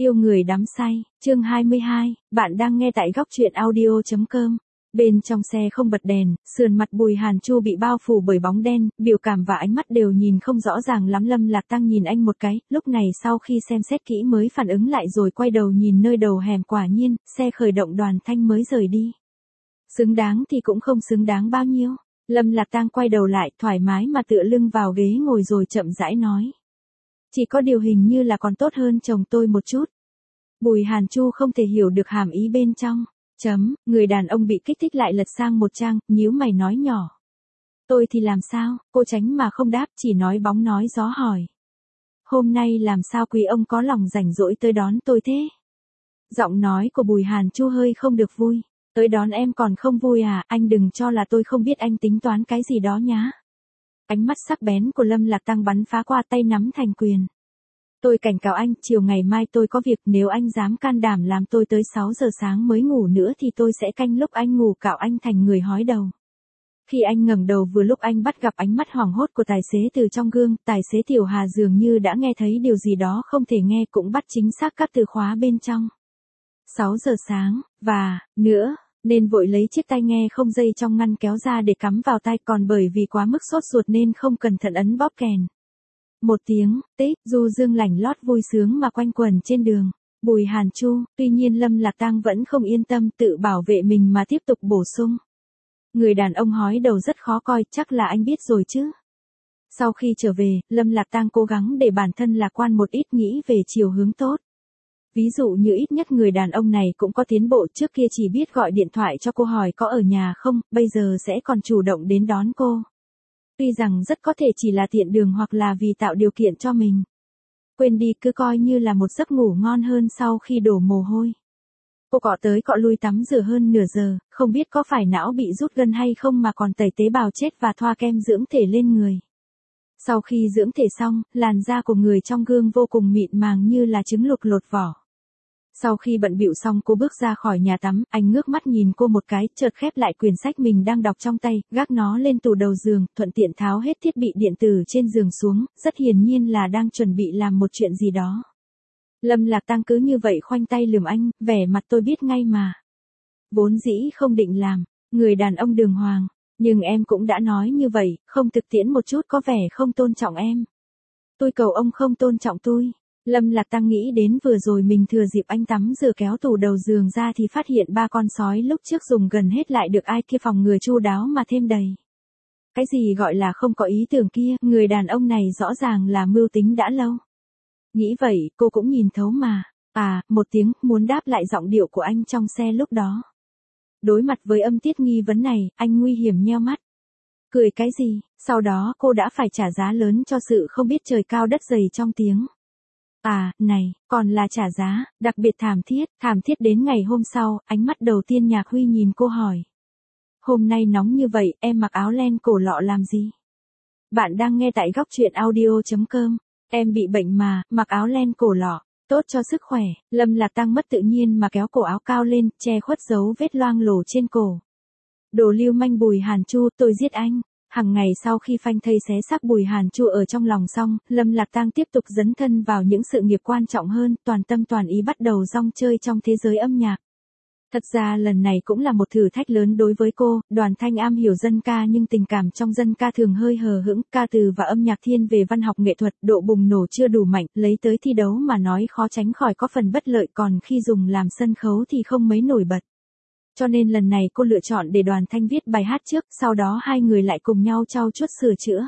Yêu người đắm say, chương 22, bạn đang nghe tại góc truyện audio.com. Bên trong xe không bật đèn, sườn mặt Bùi Hàn Chu bị bao phủ bởi bóng đen, biểu cảm và ánh mắt đều nhìn không rõ ràng lắm. Lâm Lạc Tăng nhìn anh một cái, lúc này sau khi xem xét kỹ mới phản ứng lại rồi quay đầu nhìn nơi đầu hẻm, quả nhiên, xe khởi động Đoàn Thanh mới rời đi. Xứng đáng thì cũng không xứng đáng bao nhiêu. Lâm Lạc Tăng quay đầu lại, thoải mái mà tựa lưng vào ghế ngồi rồi chậm rãi nói. Chỉ có điều hình như là còn tốt hơn chồng tôi một chút. Bùi Hàn Chu không thể hiểu được hàm ý bên trong. Người đàn ông bị kích thích lại lật sang một trang, nhíu mày nói nhỏ. Tôi thì làm sao, cô tránh mà không đáp, chỉ nói bóng nói gió hỏi. Hôm nay làm sao quý ông có lòng rảnh rỗi tới đón tôi thế? Giọng nói của Bùi Hàn Chu hơi không được vui. Tới đón em còn không vui à, anh đừng cho là tôi không biết anh tính toán cái gì đó nhá. Ánh mắt sắc bén của Lâm Lạc Tăng bắn phá qua, tay nắm thành quyền. Tôi cảnh cáo anh, chiều ngày mai tôi có việc, nếu anh dám can đảm làm tôi tới 6 giờ sáng mới ngủ nữa thì tôi sẽ canh lúc anh ngủ cạo anh thành người hói đầu. Khi anh ngẩng đầu vừa lúc anh bắt gặp ánh mắt hoảng hốt của tài xế từ trong gương, tài xế Tiểu Hà dường như đã nghe thấy điều gì đó không thể nghe, cũng bắt chính xác các từ khóa bên trong. 6 giờ sáng, và, nữa, nên vội lấy chiếc tai nghe không dây trong ngăn kéo ra để cắm vào tai, còn bởi vì quá mức sốt ruột nên không cẩn thận ấn bóp kèn. Một tiếng, tích, du dương lảnh lót vui sướng mà quanh quẩn trên đường. Bùi Hàn Chu, tuy nhiên Lâm Lạc Tăng vẫn không yên tâm, tự bảo vệ mình mà tiếp tục bổ sung. Người đàn ông hói đầu rất khó coi, chắc là anh biết rồi chứ. Sau khi trở về, Lâm Lạc Tăng cố gắng để bản thân lạc quan một ít, nghĩ về chiều hướng tốt. Ví dụ như ít nhất người đàn ông này cũng có tiến bộ, trước kia chỉ biết gọi điện thoại cho cô hỏi có ở nhà không, bây giờ sẽ còn chủ động đến đón cô. Tuy rằng rất có thể chỉ là tiện đường hoặc là vì tạo điều kiện cho mình. Quên đi, cứ coi như là một giấc ngủ ngon hơn sau khi đổ mồ hôi. Cô cọ tới cọ lui tắm rửa hơn nửa giờ, không biết có phải não bị rút gân hay không mà còn tẩy tế bào chết và thoa kem dưỡng thể lên người. Sau khi dưỡng thể xong, làn da của người trong gương vô cùng mịn màng như là trứng luộc lột vỏ. Sau khi bận bịu xong cô bước ra khỏi nhà tắm, anh ngước mắt nhìn cô một cái, chợt khép lại quyển sách mình đang đọc trong tay, gác nó lên tủ đầu giường, thuận tiện tháo hết thiết bị điện tử trên giường xuống, rất hiển nhiên là đang chuẩn bị làm một chuyện gì đó. Lâm Lạc Tăng cứ như vậy khoanh tay lườm anh, vẻ mặt tôi biết ngay mà. Vốn dĩ không định làm, người đàn ông đường hoàng, nhưng em cũng đã nói như vậy, không thực tiễn một chút có vẻ không tôn trọng em. Tôi cầu ông không tôn trọng tôi. Lâm Lạc Tăng nghĩ đến vừa rồi mình thừa dịp anh tắm rửa kéo tủ đầu giường ra thì phát hiện 3 con sói lúc trước dùng gần hết lại được ai kia phòng ngừa chu đáo mà thêm đầy. Cái gì gọi là không có ý tưởng kia, người đàn ông này rõ ràng là mưu tính đã lâu. Nghĩ vậy, cô cũng nhìn thấu mà. À, một tiếng, muốn đáp lại giọng điệu của anh trong xe lúc đó. Đối mặt với âm tiết nghi vấn này, anh nguy hiểm nheo mắt. Cười cái gì, sau đó cô đã phải trả giá lớn cho sự không biết trời cao đất dày trong tiếng. À, này, còn là trả giá, đặc biệt thảm thiết đến ngày hôm sau, ánh mắt đầu tiên Nhạc Huy nhìn cô hỏi. Hôm nay nóng như vậy, em mặc áo len cổ lọ làm gì? Bạn đang nghe tại góc truyện audio.com, em bị bệnh mà, mặc áo len cổ lọ, tốt cho sức khỏe. Lâm Lạc Tăng mất tự nhiên mà kéo cổ áo cao lên, che khuất dấu vết loang lổ trên cổ. Đồ lưu manh Bùi Hàn Chu, tôi giết anh. Hằng ngày sau khi phanh thây xé xác Bùi Hàn Chu ở trong lòng xong, Lâm Lạc Tăng tiếp tục dấn thân vào những sự nghiệp quan trọng hơn, toàn tâm toàn ý bắt đầu rong chơi trong thế giới âm nhạc. Thật ra lần này cũng là một thử thách lớn đối với cô, Đoàn Thanh am hiểu dân ca nhưng tình cảm trong dân ca thường hơi hờ hững, ca từ và âm nhạc thiên về văn học nghệ thuật, độ bùng nổ chưa đủ mạnh, lấy tới thi đấu mà nói khó tránh khỏi có phần bất lợi, còn khi dùng làm sân khấu thì không mấy nổi bật. Cho nên lần này cô lựa chọn để Đoàn Thanh viết bài hát trước, sau đó hai người lại cùng nhau trau chuốt sửa chữa.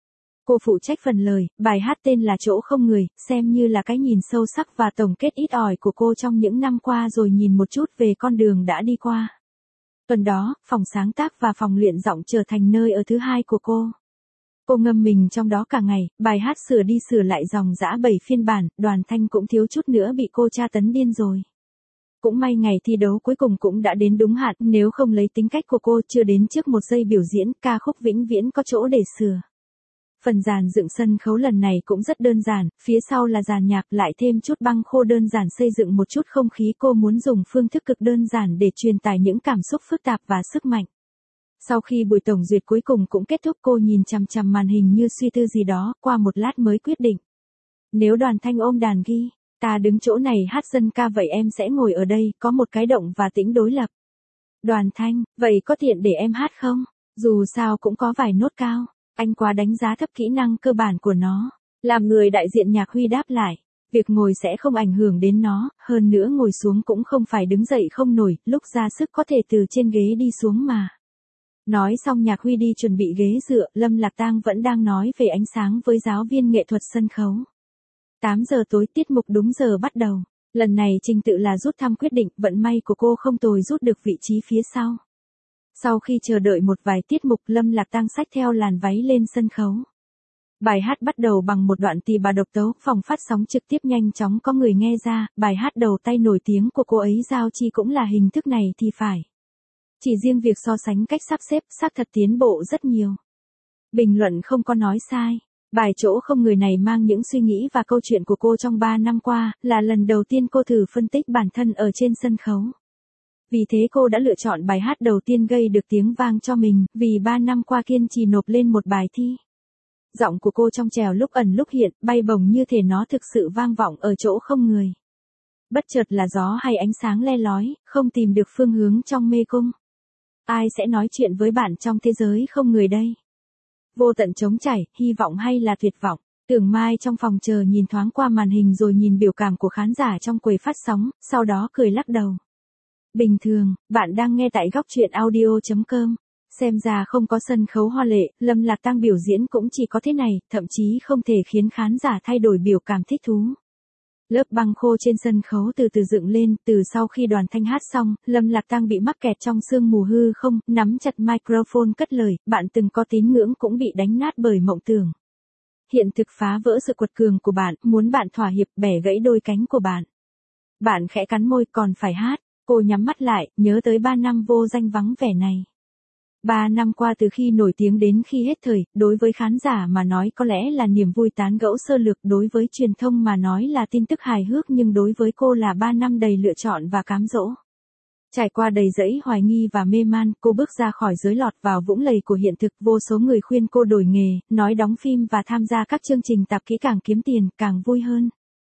Cô phụ trách phần lời, bài hát tên là Chỗ Không Người, xem như là cái nhìn sâu sắc và tổng kết ít ỏi của cô trong những năm qua rồi nhìn một chút về con đường đã đi qua. Tuần đó, phòng sáng tác và phòng luyện giọng trở thành nơi ở thứ hai của cô. Cô ngâm mình trong đó cả ngày, bài hát sửa đi sửa lại dòng dã 7 phiên bản, Đoàn Thanh cũng thiếu chút nữa bị cô tra tấn điên rồi. Cũng may ngày thi đấu cuối cùng cũng đã đến đúng hạn, nếu không lấy tính cách của cô chưa đến trước một giây biểu diễn, ca khúc vĩnh viễn có chỗ để sửa. Phần dàn dựng sân khấu lần này cũng rất đơn giản, phía sau là dàn nhạc lại thêm chút băng khô đơn giản xây dựng một chút không khí, cô muốn dùng phương thức cực đơn giản để truyền tải những cảm xúc phức tạp và sức mạnh. Sau khi buổi tổng duyệt cuối cùng cũng kết thúc cô nhìn chằm chằm màn hình như suy tư gì đó, qua một lát mới quyết định. Nếu Đoàn Thanh ôm đàn ghi, Ta đứng chỗ này hát dân ca vậy em sẽ ngồi ở đây, có một cái động và tĩnh đối lập. Đoàn Thanh, vậy có tiện để em hát không? Dù sao cũng có vài nốt cao. Anh quá đánh giá thấp kỹ năng cơ bản của nó. Làm người đại diện Nhạc Huy đáp lại. Việc ngồi sẽ không ảnh hưởng đến nó, hơn nữa ngồi xuống cũng không phải đứng dậy không nổi, lúc ra sức có thể từ trên ghế đi xuống mà. Nói xong Nhạc Huy đi chuẩn bị ghế dựa, Lâm Lạc Tang vẫn đang nói về ánh sáng với giáo viên nghệ thuật sân khấu. 8 giờ tối tiết mục đúng giờ bắt đầu. Lần này trình tự là rút thăm quyết định, vận may của cô không tồi rút được vị trí phía sau. Sau khi chờ đợi một vài tiết mục, Lâm Lạc Tang xách theo làn váy lên sân khấu. Bài hát bắt đầu bằng một đoạn tỳ bà độc tấu, phòng phát sóng trực tiếp nhanh chóng có người nghe ra, bài hát đầu tay nổi tiếng của cô ấy Giao Chi cũng là hình thức này thì phải. Chỉ riêng việc so sánh cách sắp xếp, xác thật tiến bộ rất nhiều. Bình luận không có nói sai. Bài Chỗ Không Người này mang những suy nghĩ và câu chuyện của cô trong 3 năm qua, là lần đầu tiên cô thử phân tích bản thân ở trên sân khấu. Vì thế cô đã lựa chọn bài hát đầu tiên gây được tiếng vang cho mình, vì 3 năm qua kiên trì nộp lên một bài thi. Giọng của cô trong trèo lúc ẩn lúc hiện, bay bổng như thể nó thực sự vang vọng ở chỗ không người. Bất chợt là gió hay ánh sáng le lói, không tìm được phương hướng trong mê cung. Ai sẽ nói chuyện với bạn trong thế giới không người đây? Vô tận trống chảy, hy vọng hay là tuyệt vọng? Tưởng Mai trong phòng chờ nhìn thoáng qua màn hình rồi nhìn biểu cảm của khán giả trong quầy phát sóng, sau đó cười lắc đầu. Bình thường, bạn đang nghe tại góc truyện audio.com. Xem ra không có sân khấu hoa lệ, Lâm Lạc Tang biểu diễn cũng chỉ có thế này, thậm chí không thể khiến khán giả thay đổi biểu cảm thích thú. Lớp băng khô trên sân khấu từ từ dựng lên, từ sau khi Đoàn Thanh hát xong, Lâm Lạc Tang bị mắc kẹt trong sương mù hư không, nắm chặt microphone cất lời, bạn từng có tín ngưỡng cũng bị đánh nát bởi mộng tưởng. Hiện thực phá vỡ sự quật cường của bạn, muốn bạn thỏa hiệp bẻ gãy đôi cánh của bạn. Bạn khẽ cắn môi còn phải hát, cô nhắm mắt lại, nhớ tới 3 năm vô danh vắng vẻ này. 3 năm qua từ khi nổi tiếng đến khi hết thời, đối với khán giả mà nói có lẽ là niềm vui tán gẫu sơ lược, đối với truyền thông mà nói là tin tức hài hước, nhưng đối với cô là 3 năm đầy lựa chọn và cám dỗ. Trải qua đầy dẫy hoài nghi và mê man, cô bước ra khỏi giới lọt vào vũng lầy của hiện thực, vô số người khuyên cô đổi nghề, nói đóng phim và tham gia các chương trình tạp kỹ càng kiếm tiền, càng vui hơn.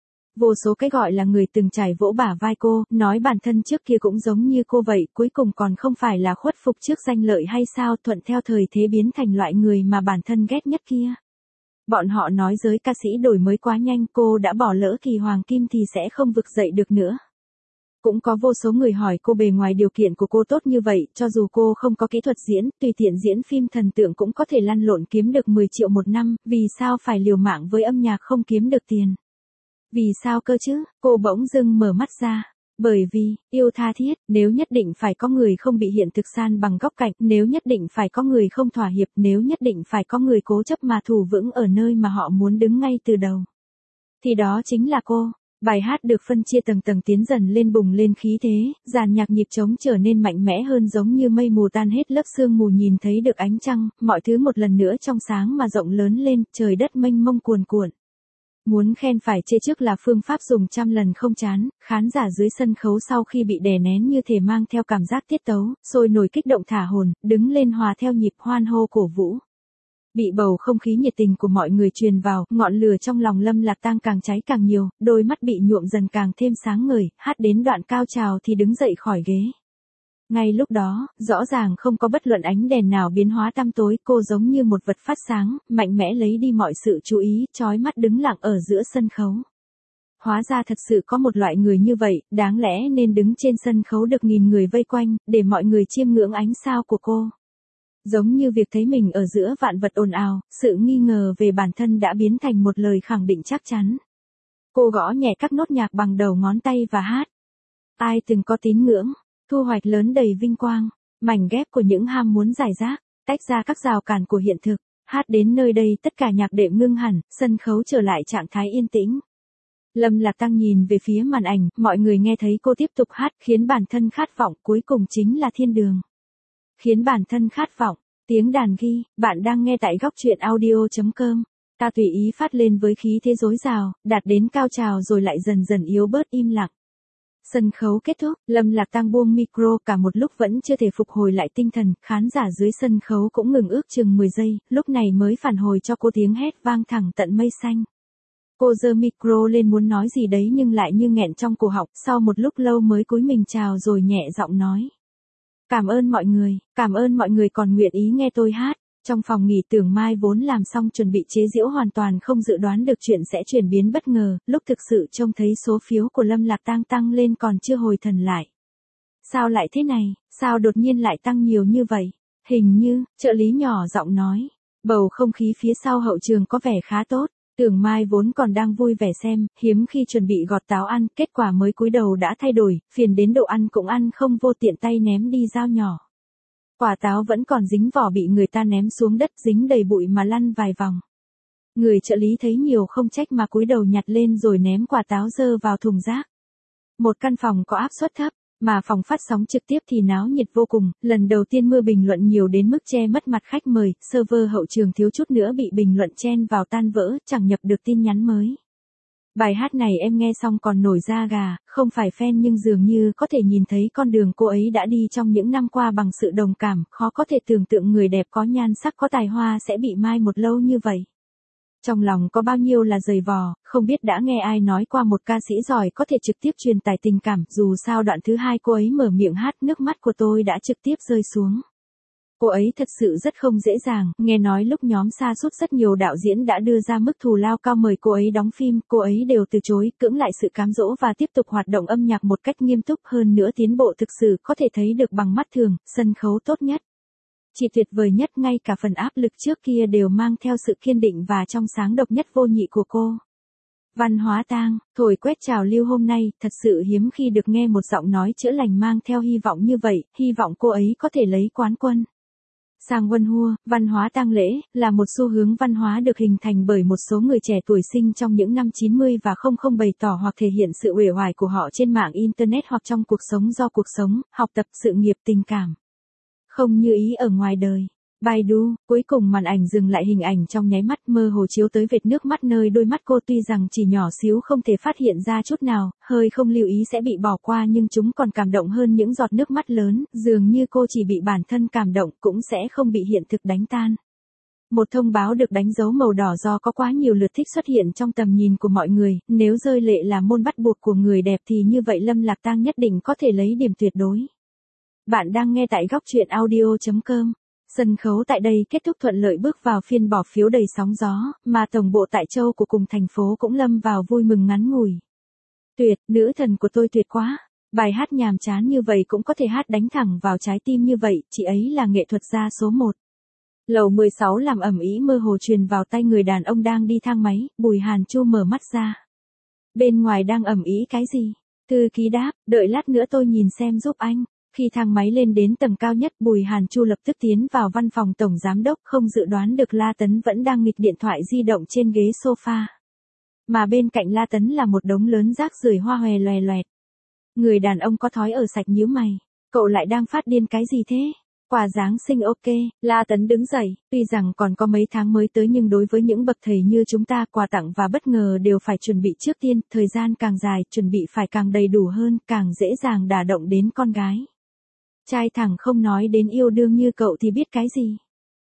Vô số cái gọi là người từng trải vỗ bả vai cô, nói bản thân trước kia cũng giống như cô vậy, cuối cùng còn không phải là khuất phục trước danh lợi hay sao, thuận theo thời thế biến thành loại người mà bản thân ghét nhất kia. Bọn họ nói giới ca sĩ đổi mới quá nhanh, cô đã bỏ lỡ kỳ hoàng kim thì sẽ không vực dậy được nữa. Cũng có vô số người hỏi cô bề ngoài điều kiện của cô tốt như vậy, cho dù cô không có kỹ thuật diễn, tùy tiện diễn phim thần tượng cũng có thể lăn lộn kiếm được 10 triệu một năm, vì sao phải liều mạng với âm nhạc không kiếm được tiền? Vì sao cơ chứ? Cô bỗng dưng mở mắt ra. Bởi vì, yêu tha thiết, nếu nhất định phải có người không bị hiện thực san bằng góc cạnh, nếu nhất định phải có người không thỏa hiệp, nếu nhất định phải có người cố chấp mà thủ vững ở nơi mà họ muốn đứng ngay từ đầu. Thì đó chính là cô. Bài hát được phân chia tầng tầng tiến dần lên, bùng lên khí thế, dàn nhạc nhịp trống trở nên mạnh mẽ hơn, giống như mây mù tan hết lớp sương mù, nhìn thấy được ánh trăng, mọi thứ một lần nữa trong sáng mà rộng lớn lên, trời đất mênh mông cuồn cuộn. Muốn khen phải chê trước là phương pháp dùng trăm lần không chán, khán giả dưới sân khấu sau khi bị đè nén như thể mang theo cảm giác tiết tấu, sôi nổi kích động thả hồn, đứng lên hòa theo nhịp hoan hô cổ vũ. Bị bầu không khí nhiệt tình của mọi người truyền vào, ngọn lửa trong lòng Lâm Lạc Tang càng cháy càng nhiều, đôi mắt bị nhuộm dần càng thêm sáng ngời, hát đến đoạn cao trào thì đứng dậy khỏi ghế. Ngay lúc đó, rõ ràng không có bất luận ánh đèn nào biến hóa tăm tối, cô giống như một vật phát sáng, mạnh mẽ lấy đi mọi sự chú ý, chói mắt đứng lặng ở giữa sân khấu. Hóa ra thật sự có một loại người như vậy, đáng lẽ nên đứng trên sân khấu được nghìn người vây quanh, để mọi người chiêm ngưỡng ánh sao của cô. Giống như việc thấy mình ở giữa vạn vật ồn ào, sự nghi ngờ về bản thân đã biến thành một lời khẳng định chắc chắn. Cô gõ nhẹ các nốt nhạc bằng đầu ngón tay và hát. Ai từng có tín ngưỡng, thu hoạch lớn đầy vinh quang, mảnh ghép của những ham muốn giải rác, tách ra các rào cản của hiện thực, hát đến nơi đây tất cả nhạc đệm ngưng hẳn, sân khấu trở lại trạng thái yên tĩnh. Lâm Lạc Tang nhìn về phía màn ảnh, mọi người nghe thấy cô tiếp tục hát, khiến bản thân khát vọng, cuối cùng chính là thiên đường. Khiến bản thân khát vọng, tiếng đàn ghi, bạn đang nghe tại góc truyện audio.com. Ta tùy ý phát lên với khí thế dối rào, đạt đến cao trào rồi lại dần dần yếu bớt im lặng. Sân khấu kết thúc, Lâm Lạc Tang buông micro, cả một lúc vẫn chưa thể phục hồi lại tinh thần, khán giả dưới sân khấu cũng ngừng ước chừng 10 giây, lúc này mới phản hồi cho cô tiếng hét vang thẳng tận mây xanh. Cô giơ micro lên muốn nói gì đấy nhưng lại như nghẹn trong cổ họng, sau một lúc lâu mới cúi mình chào rồi nhẹ giọng nói. Cảm ơn mọi người còn nguyện ý nghe tôi hát. Trong phòng nghỉ Tưởng Mai vốn làm xong chuẩn bị chế giễu hoàn toàn không dự đoán được chuyện sẽ chuyển biến bất ngờ, lúc thực sự trông thấy số phiếu của Lâm Lạc Tang tăng lên còn chưa hồi thần lại. Sao lại thế này, sao đột nhiên lại tăng nhiều như vậy? Hình như, trợ lý nhỏ giọng nói. Bầu không khí phía sau hậu trường có vẻ khá tốt. Tưởng Mai vốn còn đang vui vẻ xem, hiếm khi chuẩn bị gọt táo ăn, kết quả mới cúi đầu đã thay đổi, phiền đến độ ăn cũng ăn không vô, tiện tay ném đi dao nhỏ. Quả táo vẫn còn dính vỏ bị người ta ném xuống đất, dính đầy bụi mà lăn vài vòng. Người trợ lý thấy nhiều không trách mà cúi đầu nhặt lên rồi ném quả táo dơ vào thùng rác. Một căn phòng có áp suất thấp, mà phòng phát sóng trực tiếp thì náo nhiệt vô cùng, lần đầu tiên mưa bình luận nhiều đến mức che mất mặt khách mời, server hậu trường thiếu chút nữa bị bình luận chen vào tan vỡ, chẳng nhập được tin nhắn mới. Bài hát này em nghe xong còn nổi da gà, không phải fan nhưng dường như có thể nhìn thấy con đường cô ấy đã đi trong những năm qua bằng sự đồng cảm, khó có thể tưởng tượng người đẹp có nhan sắc có tài hoa sẽ bị mai một lâu như vậy. Trong lòng có bao nhiêu là dày vò, không biết đã nghe ai nói qua một ca sĩ giỏi có thể trực tiếp truyền tải tình cảm, dù sao đoạn thứ hai cô ấy mở miệng hát nước mắt của tôi đã trực tiếp rơi xuống. Cô ấy thật sự rất không dễ dàng, nghe nói lúc nhóm sa sút rất nhiều đạo diễn đã đưa ra mức thù lao cao mời cô ấy đóng phim, cô ấy đều từ chối, cưỡng lại sự cám dỗ và tiếp tục hoạt động âm nhạc một cách nghiêm túc hơn nữa, tiến bộ thực sự có thể thấy được bằng mắt thường, sân khấu tốt nhất. Chỉ tuyệt vời nhất, ngay cả phần áp lực trước kia đều mang theo sự kiên định và trong sáng độc nhất vô nhị của cô. Văn Hóa Tang, thổi quét trào lưu hôm nay, thật sự hiếm khi được nghe một giọng nói chữa lành mang theo hy vọng như vậy, hy vọng cô ấy có thể lấy quán quân. Sang Vân Hua, văn hóa tang lễ, là một xu hướng văn hóa được hình thành bởi một số người trẻ tuổi sinh trong những năm 90 và 00 bày tỏ hoặc thể hiện sự uể oải của họ trên mạng Internet hoặc trong cuộc sống do cuộc sống, học tập, sự nghiệp, tình cảm. Không như ý ở ngoài đời. Baidu, cuối cùng màn ảnh dừng lại, hình ảnh trong nháy mắt mơ hồ chiếu tới vệt nước mắt nơi đôi mắt cô, tuy rằng chỉ nhỏ xíu không thể phát hiện ra chút nào, hơi không lưu ý sẽ bị bỏ qua nhưng chúng còn cảm động hơn những giọt nước mắt lớn, dường như cô chỉ bị bản thân cảm động cũng sẽ không bị hiện thực đánh tan. Một thông báo được đánh dấu màu đỏ do có quá nhiều lượt thích xuất hiện trong tầm nhìn của mọi người, nếu rơi lệ là môn bắt buộc của người đẹp thì như vậy Lâm Lạc Tang nhất định có thể lấy điểm tuyệt đối. Bạn đang nghe tại góc truyện audio.com. Sân khấu tại đây kết thúc thuận lợi, bước vào phiên bỏ phiếu đầy sóng gió, mà tổng bộ tại châu của cùng thành phố cũng lâm vào vui mừng ngắn ngủi. Tuyệt, nữ thần của tôi tuyệt quá. Bài hát nhàm chán như vậy cũng có thể hát đánh thẳng vào trái tim như vậy, chị ấy là nghệ thuật gia số 1. Lầu 16 làm ầm ĩ mơ hồ truyền vào tay người đàn ông đang đi thang máy, Bùi Hàn Chu mở mắt ra. Bên ngoài đang ầm ĩ cái gì? Thư ký đáp, đợi lát nữa tôi nhìn xem giúp anh. Khi thang máy lên đến tầng cao nhất, Bùi Hàn Chu lập tức tiến vào văn phòng tổng giám đốc, không dự đoán được La Tấn vẫn đang nghịch điện thoại di động trên ghế sofa. Mà bên cạnh La Tấn là một đống lớn rác rưởi hoa hòe loè loẹt. Người đàn ông có thói ở sạch nhíu mày. Cậu lại đang phát điên cái gì thế? Quà Giáng sinh ok, La Tấn đứng dậy, tuy rằng còn có mấy tháng mới tới nhưng đối với những bậc thầy như chúng ta, quà tặng và bất ngờ đều phải chuẩn bị trước tiên, thời gian càng dài, chuẩn bị phải càng đầy đủ hơn, càng dễ dàng đả động đến con gái. Trai thẳng không nói đến yêu đương như cậu thì biết cái gì.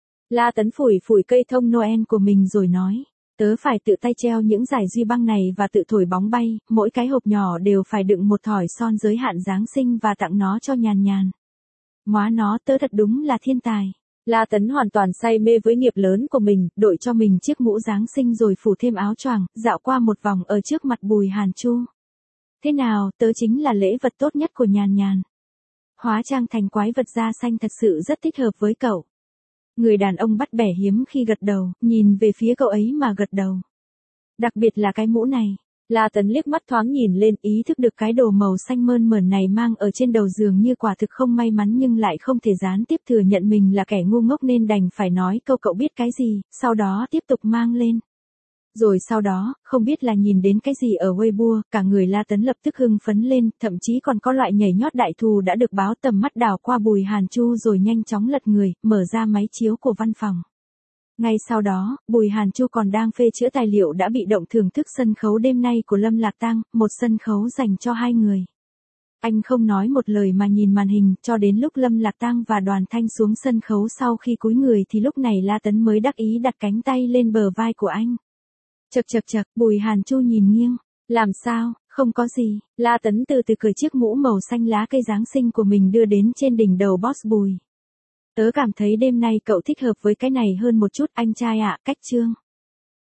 La Tấn phủi phủi cây thông Noel của mình rồi nói, tớ phải tự tay treo những dải duy băng này và tự thổi bóng bay, mỗi cái hộp nhỏ đều phải đựng một thỏi son giới hạn Giáng sinh và tặng nó cho Nhàn Nhàn. Móa nó, tớ thật đúng là thiên tài. La Tấn hoàn toàn say mê với nghiệp lớn của mình, đội cho mình chiếc mũ Giáng sinh rồi phủ thêm áo choàng, dạo qua một vòng ở trước mặt Bùi Hàn Chu. Thế nào, tớ chính là lễ vật tốt nhất của Nhàn Nhàn. Hóa trang thành quái vật da xanh thật sự rất thích hợp với cậu. Người đàn ông bắt bẻ hiếm khi gật đầu, nhìn về phía cậu ấy mà gật đầu. Đặc biệt là cái mũ này. La Tấn liếc mắt thoáng nhìn lên, ý thức được cái đồ màu xanh mơn mởn này mang ở trên đầu dường như quả thực không may mắn nhưng lại không thể gián tiếp thừa nhận mình là kẻ ngu ngốc nên đành phải nói câu cậu biết cái gì, sau đó tiếp tục mang lên. Rồi sau đó, không biết là nhìn đến cái gì ở Weibo, cả người La Tấn lập tức hưng phấn lên, thậm chí còn có loại nhảy nhót đại thù đã được báo, tầm mắt đảo qua Bùi Hàn Chu rồi nhanh chóng lật người, mở ra máy chiếu của văn phòng. Ngay sau đó, Bùi Hàn Chu còn đang phê chữa tài liệu đã bị động thưởng thức sân khấu đêm nay của Lâm Lạc Tang, một sân khấu dành cho hai người. Anh không nói một lời mà nhìn màn hình, cho đến lúc Lâm Lạc Tang và Đoàn Thanh xuống sân khấu sau khi cúi người thì lúc này La Tấn mới đắc ý đặt cánh tay lên bờ vai của anh. Chậc, Bùi Hàn Chu nhìn nghiêng. Làm sao, không có gì. La Tấn từ từ cởi chiếc mũ màu xanh lá cây Giáng sinh của mình đưa đến trên đỉnh đầu boss Bùi. Tớ cảm thấy đêm nay cậu thích hợp với cái này hơn một chút anh trai ạ, cách trương.